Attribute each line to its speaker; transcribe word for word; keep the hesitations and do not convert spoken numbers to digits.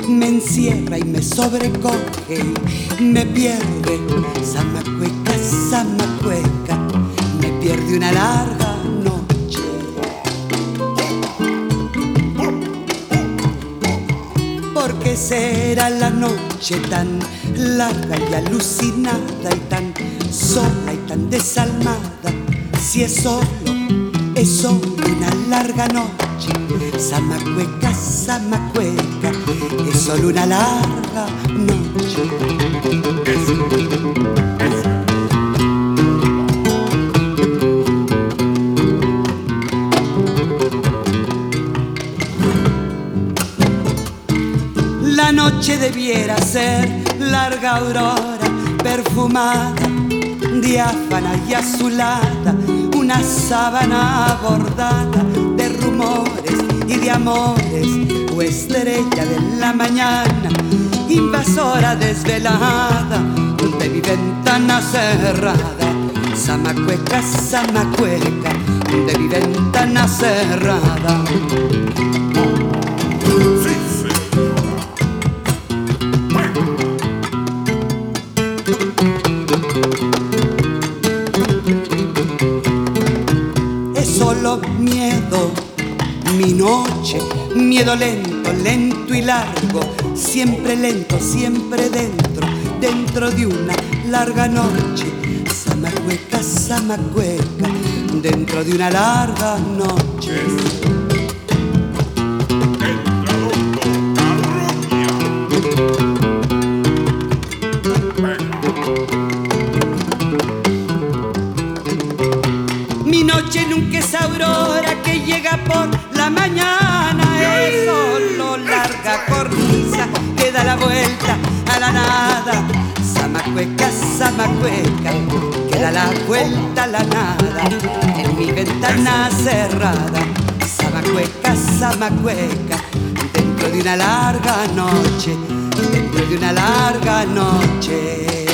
Speaker 1: me encierra y me sobrecoge y me pierde. Zamacueca, zamacueca, me pierde una larga noche. ¿Por qué será la noche tan larga y alucinada y tan sola y tan desalmada? Si es solo, es solo una larga noche. Zamacueca, zamacueca, es solo una larga noche. La noche debiera ser larga aurora, perfumada, diáfana y azulada, una sábana bordada de rumores y de amores, o estrella de la mañana, invasora desvelada de mi ventana cerrada. Zamacueca, zamacueca, de mi ventana cerrada. Solo miedo, mi noche, miedo lento, lento y largo, siempre lento, siempre dentro, dentro de una larga noche. Zamacueca, zamacueca, dentro de una larga noche. Mi noche nunca es aurora que llega por la mañana, es solo larga cornisa que da la vuelta a la nada. Zamacueca, zamacueca, que da la vuelta a la nada en mi ventana cerrada. Zamacueca, zamacueca, dentro de una larga noche, dentro de una larga noche.